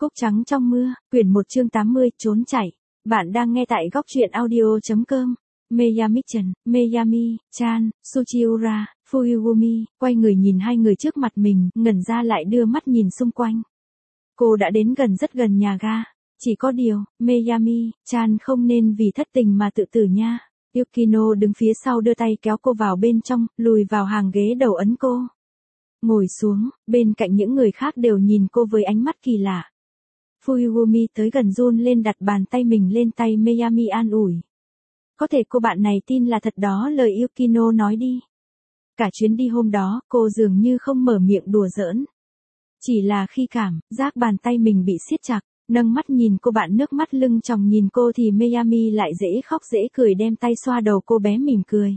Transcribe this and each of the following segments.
Cúc trắng trong mưa, quyển 1 chương 80, trốn chạy. Bạn đang nghe tại góc truyện audio.com. Meyami-chan, Meyami-chan, Suchiura, Fuyugumi, quay người nhìn hai người trước mặt mình, ngẩn ra lại đưa mắt nhìn xung quanh. Cô đã đến gần rất gần nhà ga. Chỉ có điều, Meyami-chan không nên vì thất tình mà tự tử nha. Yukino đứng phía sau đưa tay kéo cô vào bên trong, lùi vào hàng ghế đầu ấn cô. Ngồi xuống, bên cạnh những người khác đều nhìn cô với ánh mắt kỳ lạ. Fuyugumi tới gần run lên đặt bàn tay mình lên tay Meyami an ủi. Có thể cô bạn này tin là thật đó lời Yukino nói đi. Cả chuyến đi hôm đó, cô dường như không mở miệng đùa giỡn. Chỉ là khi cảm giác bàn tay mình bị siết chặt, nâng mắt nhìn cô bạn nước mắt lưng tròng nhìn cô thì Meyami lại dễ khóc dễ cười đem tay xoa đầu cô bé mỉm cười.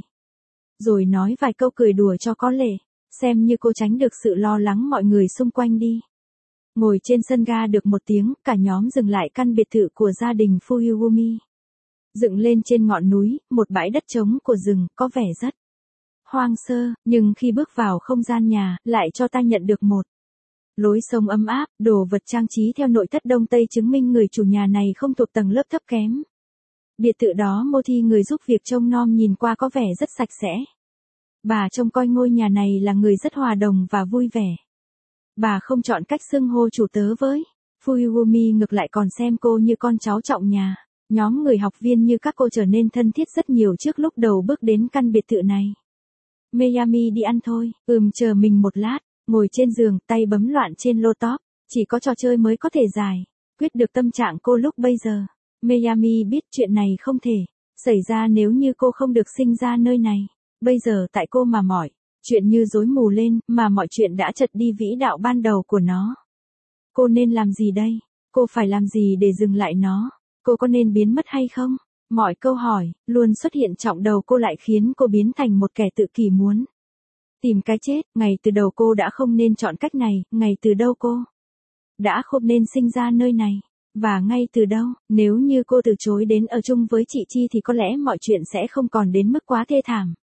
Rồi nói vài câu cười đùa cho có lệ, xem như cô tránh được sự lo lắng mọi người xung quanh đi. Ngồi trên sân ga được một tiếng, cả nhóm dừng lại căn biệt thự của gia đình Fuyugumi. Dựng lên trên ngọn núi, một bãi đất trống của rừng, có vẻ rất hoang sơ, nhưng khi bước vào không gian nhà, lại cho ta nhận được một lối sống ấm áp, đồ vật trang trí theo nội thất Đông Tây chứng minh người chủ nhà này không thuộc tầng lớp thấp kém. Biệt thự đó mô thi người giúp việc trông nom nhìn qua có vẻ rất sạch sẽ. Bà trông coi ngôi nhà này là người rất hòa đồng và vui vẻ. Bà không chọn cách xưng hô chủ tớ với Fuyugumi, ngược lại còn xem cô như con cháu trọng nhà. Nhóm người học viên như các cô trở nên thân thiết rất nhiều trước lúc đầu bước đến căn biệt thự này. Meyami đi ăn thôi, chờ mình một lát. Ngồi trên giường, tay bấm loạn trên laptop, chỉ có trò chơi mới có thể giải quyết được tâm trạng cô lúc bây giờ. Meyami biết chuyện này không thể xảy ra nếu như cô không được sinh ra nơi này. Bây giờ tại cô mà mọi chuyện như rối mù lên, mà mọi chuyện đã chật đi vĩ đạo ban đầu của nó. Cô nên làm gì đây? Cô phải làm gì để dừng lại nó? Cô có nên biến mất hay không? Mọi câu hỏi luôn xuất hiện trong đầu cô lại khiến cô biến thành một kẻ tự kỷ muốn tìm cái chết. Ngay từ đầu cô đã không nên chọn cách này, ngay từ đầu cô đã không nên sinh ra nơi này. Và ngay từ đầu, nếu như cô từ chối đến ở chung với chị Chi thì có lẽ mọi chuyện sẽ không còn đến mức quá thê thảm.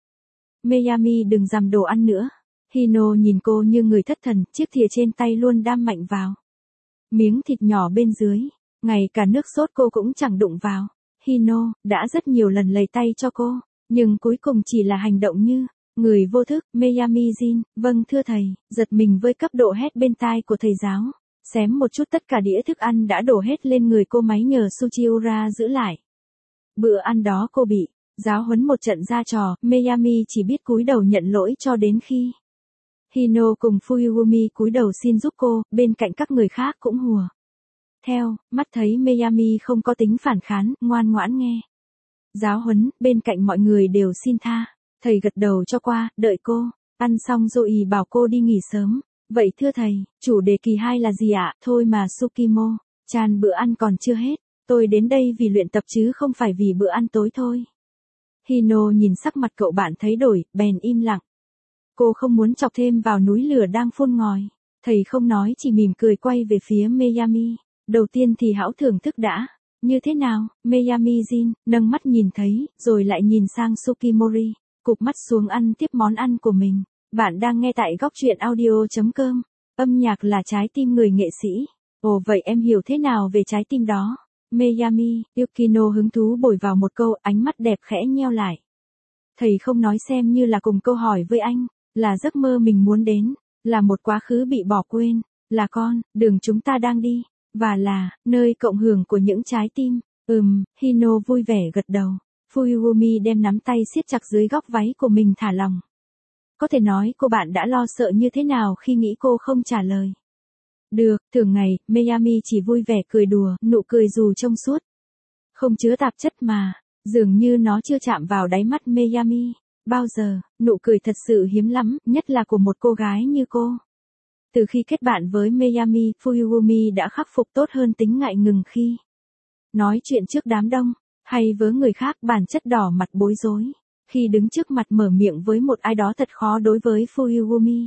Meyami đừng dằm đồ ăn nữa. Hino nhìn cô như người thất thần, chiếc thìa trên tay luôn đam mạnh vào miếng thịt nhỏ bên dưới. Ngay cả nước sốt cô cũng chẳng đụng vào. Hino đã rất nhiều lần lầy tay cho cô, nhưng cuối cùng chỉ là hành động như người vô thức. Meyami-jin, vâng thưa thầy, giật mình với cấp độ hét bên tai của thầy giáo. Xém một chút tất cả đĩa thức ăn đã đổ hết lên người cô, máy nhờ Suchiura giữ lại. Bữa ăn đó cô bị giáo huấn một trận ra trò. Meyami chỉ biết cúi đầu nhận lỗi cho đến khi Hino cùng Fuyugumi cúi đầu xin giúp cô, bên cạnh các người khác cũng hùa theo, mắt thấy Meyami không có tính phản kháng, ngoan ngoãn nghe giáo huấn, bên cạnh mọi người đều xin tha. Thầy gật đầu cho qua, đợi cô ăn xong rồi bảo cô đi nghỉ sớm. Vậy thưa thầy, chủ đề kỳ 2 là gì ạ? Thôi mà Tsukimo, chan bữa ăn còn chưa hết. Tôi đến đây vì luyện tập chứ không phải vì bữa ăn tối thôi. Hino nhìn sắc mặt cậu bạn thấy đổi, bèn im lặng. Cô không muốn chọc thêm vào núi lửa đang phun ngòi. Thầy không nói chỉ mỉm cười quay về phía Meyami. Đầu tiên thì hãy thưởng thức đã. Như thế nào? Meyami-jin, nâng mắt nhìn thấy, rồi lại nhìn sang Sukimori. Cụp mắt xuống ăn tiếp món ăn của mình. Bạn đang nghe tại góc truyện audio.com. Âm nhạc là trái tim người nghệ sĩ. Ồ vậy em hiểu thế nào về trái tim đó? Meyami, Yukino hứng thú bồi vào một câu, ánh mắt đẹp khẽ nheo lại. Thầy không nói xem như là cùng câu hỏi với anh. Là giấc mơ mình muốn đến. Là một quá khứ bị bỏ quên. Là đường chúng ta đang đi. Và là nơi cộng hưởng của những trái tim. Hino vui vẻ gật đầu. Fuyugumi đem nắm tay siết chặt dưới góc váy của mình thả lòng. Có thể nói cô bạn đã lo sợ như thế nào khi nghĩ cô không trả lời. Được, thường ngày, Meyami chỉ vui vẻ cười đùa, nụ cười dù trong suốt. Không chứa tạp chất mà, dường như nó chưa chạm vào đáy mắt Meyami. Bao giờ, nụ cười thật sự hiếm lắm, nhất là của một cô gái như cô. Từ khi kết bạn với Meyami, Fuyugumi đã khắc phục tốt hơn tính ngại ngùng khi nói chuyện trước đám đông, hay với người khác, bản chất đỏ mặt bối rối. Khi đứng trước mặt mở miệng với một ai đó thật khó đối với Fuyugumi.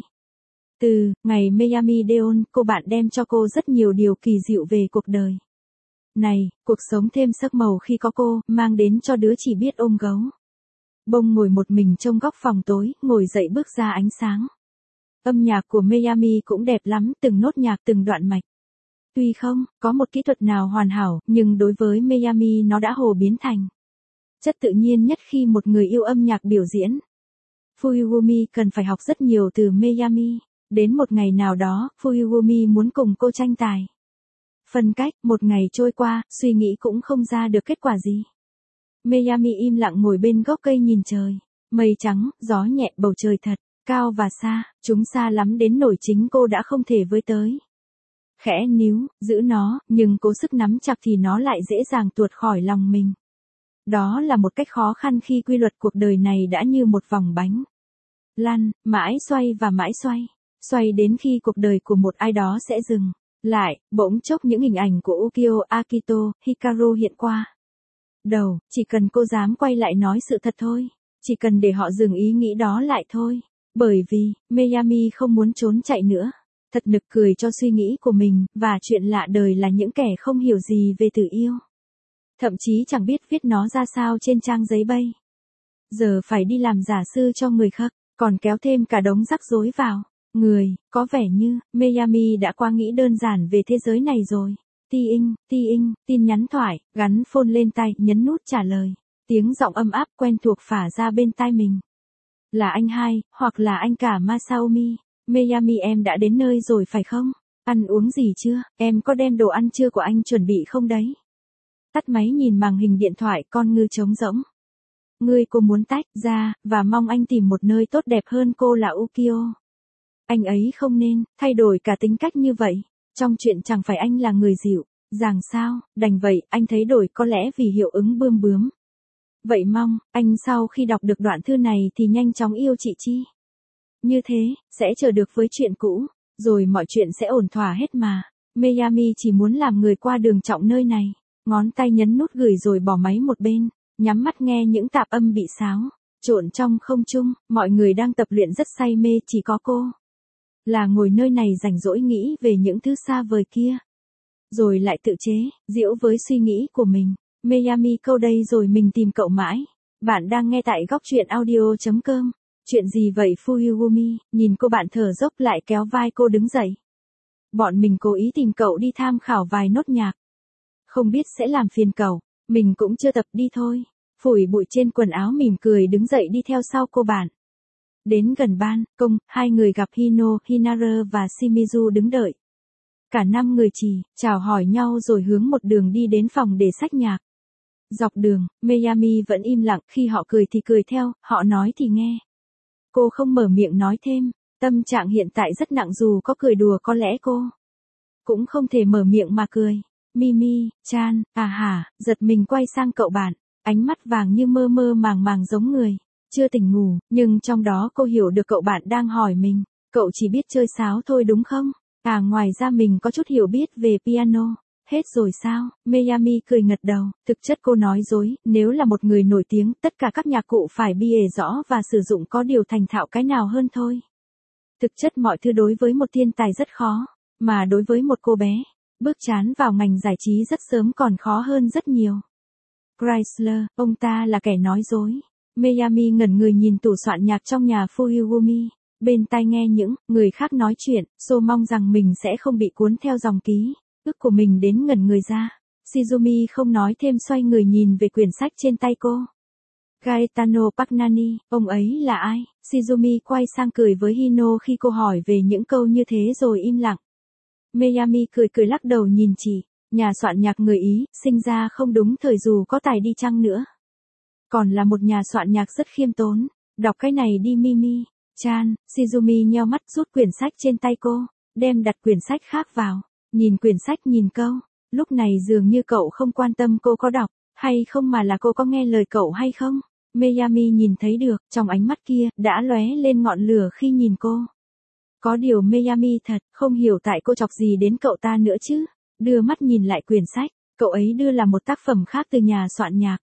Từ ngày Meyami Deon, cô bạn đem cho cô rất nhiều điều kỳ diệu về cuộc đời này, cuộc sống thêm sắc màu khi có cô, mang đến cho đứa chỉ biết ôm gấu bông ngồi một mình trong góc phòng tối, ngồi dậy bước ra ánh sáng. Âm nhạc của Meyami cũng đẹp lắm, từng nốt nhạc từng đoạn mạch Tuy không có một kỹ thuật nào hoàn hảo, nhưng đối với Miami nó đã hồ biến thành chất tự nhiên nhất khi một người yêu âm nhạc biểu diễn. Fuyugumi cần phải học rất nhiều từ Miami. Đến một ngày nào đó, Fuyugumi muốn cùng cô tranh tài. Phân cách, một ngày trôi qua, suy nghĩ cũng không ra được kết quả gì. Miami im lặng ngồi bên gốc cây nhìn trời. Mây trắng, gió nhẹ, bầu trời thật cao và xa, chúng xa lắm đến nỗi chính cô đã không thể với tới. Khẽ níu, giữ nó, nhưng cố sức nắm chặt thì nó lại dễ dàng tuột khỏi lòng mình. Đó là một cách khó khăn khi quy luật cuộc đời này đã như một vòng bánh lăn, mãi xoay và mãi xoay. Xoay đến khi cuộc đời của một ai đó sẽ dừng lại, bỗng chốc những hình ảnh của Ukyo Akito, Hikaru hiện qua đầu, chỉ cần cô dám quay lại nói sự thật thôi. Chỉ cần để họ dừng ý nghĩ đó lại thôi. Bởi vì, Miami không muốn trốn chạy nữa. Thật nực cười cho suy nghĩ của mình, và chuyện lạ đời là những kẻ không hiểu gì về từ yêu. Thậm chí chẳng biết viết nó ra sao trên trang giấy bay. Giờ phải đi làm giả sư cho người khác, còn kéo thêm cả đống rắc rối vào. Người, có vẻ như, Miami đã quá nghĩ đơn giản về thế giới này rồi. Tin nhắn thoại, gắn phone lên tay, nhấn nút trả lời. Tiếng giọng âm áp quen thuộc phả ra bên tai mình. Là anh hai, hoặc là anh cả Masaomi. Miami, em đã đến nơi rồi phải không? Ăn uống gì chưa? Em có đem đồ ăn trưa của anh chuẩn bị không đấy? Tắt máy nhìn màn hình điện thoại, con ngư trống rỗng. Cô muốn tách ra, và mong anh tìm một nơi tốt đẹp hơn cô là Ukyo. Anh ấy không nên thay đổi cả tính cách như vậy. Trong chuyện chẳng phải anh là người dịu dàng sao? Đành vậy, anh thấy đổi có lẽ vì hiệu ứng bươm bướm. Vậy mong, anh sau khi đọc được đoạn thư này thì nhanh chóng yêu chị Chi. Như thế, sẽ chờ được với chuyện cũ, rồi mọi chuyện sẽ ổn thỏa hết mà. Miami chỉ muốn làm người qua đường trọng nơi này. Ngón tay nhấn nút gửi rồi bỏ máy một bên, nhắm mắt nghe những tạp âm bị xáo trộn trong không trung. Mọi người đang tập luyện rất say mê, chỉ có cô là ngồi nơi này rảnh rỗi nghĩ về những thứ xa vời kia. Rồi lại tự chế giễu với suy nghĩ của mình. Miami, câu đây rồi mình tìm cậu mãi. Bạn đang nghe tại góc truyện audio.com. Chuyện gì vậy Fuyugumi? Nhìn cô bạn thở dốc lại kéo vai cô đứng dậy. Bọn mình cố ý tìm cậu đi tham khảo vài nốt nhạc. Không biết sẽ làm phiền cậu. Mình cũng chưa tập, đi thôi. Phủi bụi trên quần áo mỉm cười đứng dậy đi theo sau cô bạn. Đến gần ban công, hai người gặp Hino, Hinare và Shimizu đứng đợi. Cả 5 người chỉ chào hỏi nhau rồi hướng một đường đi đến phòng để sách nhạc. Dọc đường, Miami vẫn im lặng, khi họ cười thì cười theo, họ nói thì nghe. Cô không mở miệng nói thêm, tâm trạng hiện tại rất nặng, dù có cười đùa có lẽ cô cũng không thể mở miệng mà cười. Mimi, Chan, à hả, giật mình quay sang cậu bạn, ánh mắt vàng như mơ mơ màng màng giống người chưa tỉnh ngủ, nhưng trong đó cô hiểu được cậu bạn đang hỏi mình, cậu chỉ biết chơi sáo thôi đúng không? À, ngoài ra mình có chút hiểu biết về piano. Hết rồi sao? Miami cười ngật đầu, thực chất cô nói dối, nếu là một người nổi tiếng, tất cả các nhạc cụ phải bìa rõ và sử dụng có điều thành thạo cái nào hơn thôi. Thực chất mọi thứ đối với một thiên tài rất khó, mà đối với một cô bé, bước chán vào ngành giải trí rất sớm còn khó hơn rất nhiều. Chrysler, ông ta là kẻ nói dối. Miami ngẩn người nhìn tủ soạn nhạc trong nhà Fuyugumi. Bên tai nghe những người khác nói chuyện, So mong rằng mình sẽ không bị cuốn theo dòng ký ức của mình đến ngẩn người ra. Shizumi không nói thêm, xoay người nhìn về quyển sách trên tay cô. Gaetano Pagnani, ông ấy là ai? Shizumi quay sang cười với Hino khi cô hỏi về những câu như thế rồi im lặng. Miami cười cười lắc đầu nhìn chị, nhà soạn nhạc người Ý, sinh ra không đúng thời dù có tài đi chăng nữa. Còn là một nhà soạn nhạc rất khiêm tốn. Đọc cái này đi Mimi. Chan, Shizumi nheo mắt rút quyển sách trên tay cô, đem đặt quyển sách khác vào. Nhìn quyển sách, nhìn câu. Lúc này dường như cậu không quan tâm cô có đọc hay không, mà là cô có nghe lời cậu hay không. Miami nhìn thấy được, trong ánh mắt kia, đã lóe lên ngọn lửa khi nhìn cô. Có điều Miami thật, không hiểu tại cô chọc gì đến cậu ta nữa chứ. Đưa mắt nhìn lại quyển sách, cậu ấy đưa là một tác phẩm khác từ nhà soạn nhạc.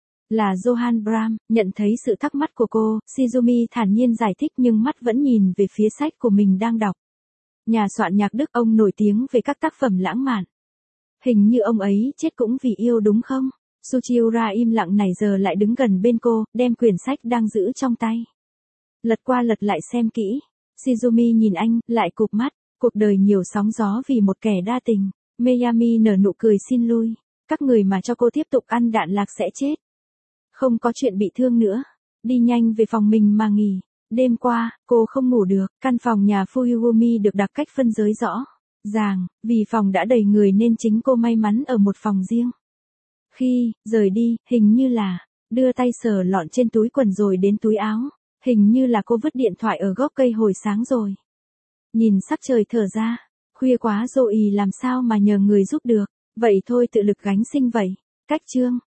Là Johann Brahms. Nhận thấy sự thắc mắc của cô, Shizumi thản nhiên giải thích nhưng mắt vẫn nhìn về phía sách của mình đang đọc. Nhà soạn nhạc Đức, ông nổi tiếng về các tác phẩm lãng mạn. Hình như ông ấy chết cũng vì yêu đúng không? Suchiura im lặng này giờ lại đứng gần bên cô, đem quyển sách đang giữ trong tay. Lật qua lật lại xem kỹ. Shizumi nhìn anh, lại cụp mắt. Cuộc đời nhiều sóng gió vì một kẻ đa tình. Miami nở nụ cười xin lui. Các người mà cho cô tiếp tục ăn đạn lạc sẽ chết. Không có chuyện bị thương nữa. Đi nhanh về phòng mình mà nghỉ. Đêm qua, cô không ngủ được. Căn phòng nhà Fuyugumi được đặt cách phân giới rõ ràng, vì phòng đã đầy người nên chính cô may mắn ở một phòng riêng. Khi rời đi, hình như là đưa tay sờ lọn trên túi quần rồi đến túi áo. Hình như là cô vứt điện thoại ở gốc cây hồi sáng rồi. Nhìn sắc trời thở ra. Khuya quá rồi làm sao mà nhờ người giúp được. Vậy thôi tự lực gánh sinh vậy. Cách chương